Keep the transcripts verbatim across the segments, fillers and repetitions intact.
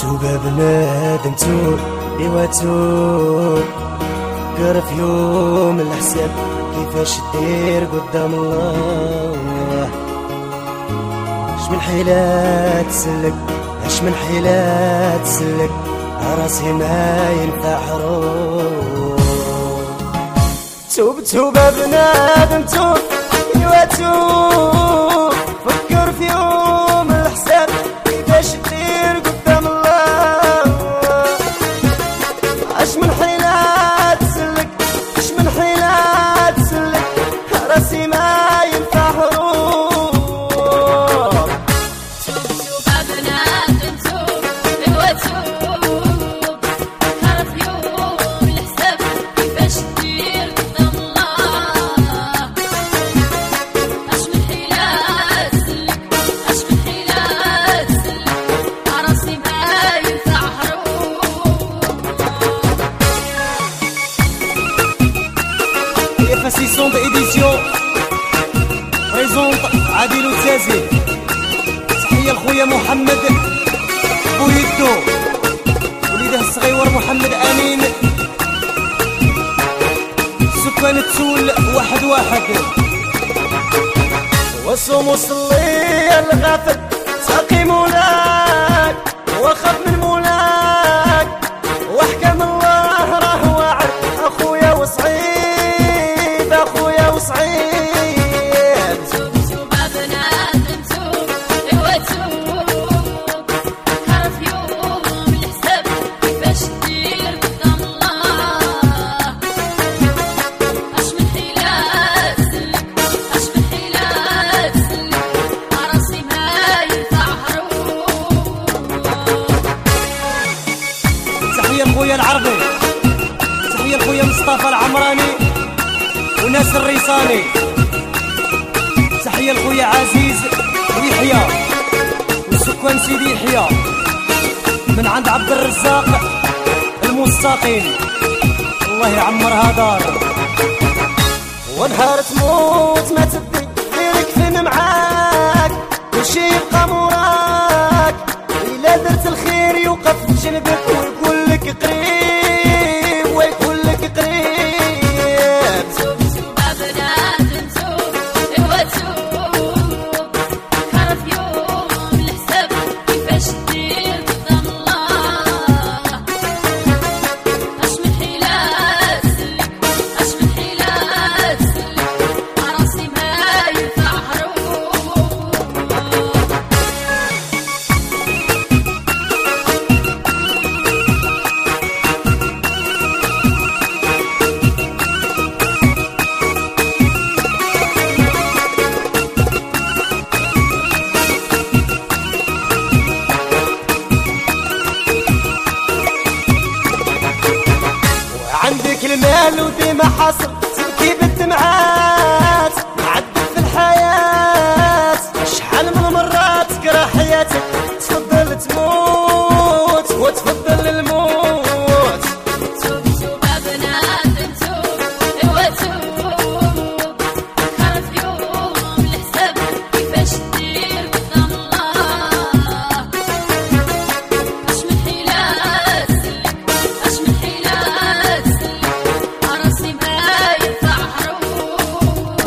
توب بنادم توب ايوا توب قرا في يوم الحساب كيفاش دير قدام الله. اش من حيلات تسلك اش من حيلات تسلك راسي ما ينفع حروب. توب توب بنادم توب ايوا توب فكر في يوم الحساب كيفاش دير قدام الله. اش من حيلات تسلك اش من حيلات تسلك راسي ما ينفع هروب. توب توب بنادم توب ايوا توب فكر في يوم الحساب كيفاش دير قدام الله. اش من حيلات تسلك اش من حيلات تسلك راسي ما ينفع هروب. هي فاسيسون بإديسيون بريزونط عادل التازي. تحية لخويا محمد بويدو وليده الصغيور محمد امين سكان التول واحد واحد. وصوم وصلي الغافل ساقي مولاك وخاف من مولاك واحكام الله راه واعر. اخويا وصعيب اخويا وصعيب. توب توب بنادم توب ايوا توب فكر في يوم الحساب كيفاش دير قدام الله. اش من حيلات تسلك اش من حيلات تسلك راسي ما ينفع هروب. تحية لخويا العربي تحية لخويا مصطفى العمراني وناس الريصاني. تحية لخويا عزيز ويحيى وسكان سيدي يحيى من عند عبد الرزاق المستقيم. الله يعمرها دار. ونهار تموت ما تبي غيرك فين معاك وشي يبقى موراك. إلا درت الخير يوقف بجنبك ويقول لك قريب ويقول لك قريب. توب توب بنادم توب ايوا توب فكر في يوم الحساب كيفاش دير قدام الله. اش من حيلات تسلك اش من حيلات تسلك راسي ما ينفع هروب. عندك المال وديما حاصل تبكي بالدمعات معدل في الحياة. شحال من مرات تكره حياتك تفضل تموت وتفضل الموت. توب توب بنادم توب ايوا توب فكر في يوم الحساب كيفاش دير قدام الله. اش من حيلات تسلك اش من حيلات تسلك راسي ما ينفع هروب.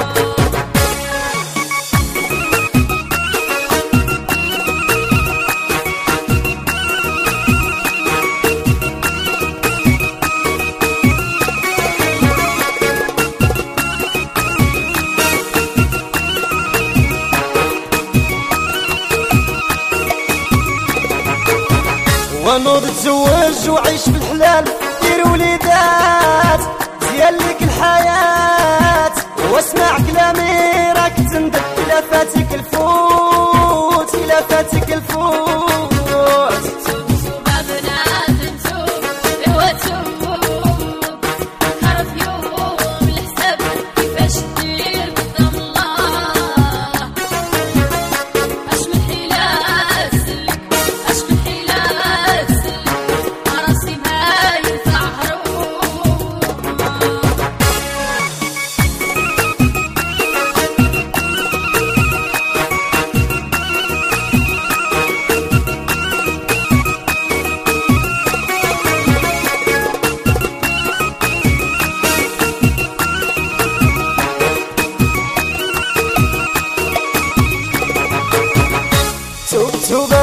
ونوض تزوج وعيش بالحلال دير وليدات زيان لك الحياة. واسمع كلامي راك تندب إلا فاتك الفوت إلا فاتك الفوت. توب توب بنادم توب ايوا توب فكر في يوم الحساب كيفاش دير قدام الله. اش من حيلات تسلك اش من حيلات تسلك راسي ما ينفع هروب.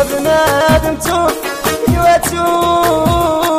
بنادم توب ايوا توب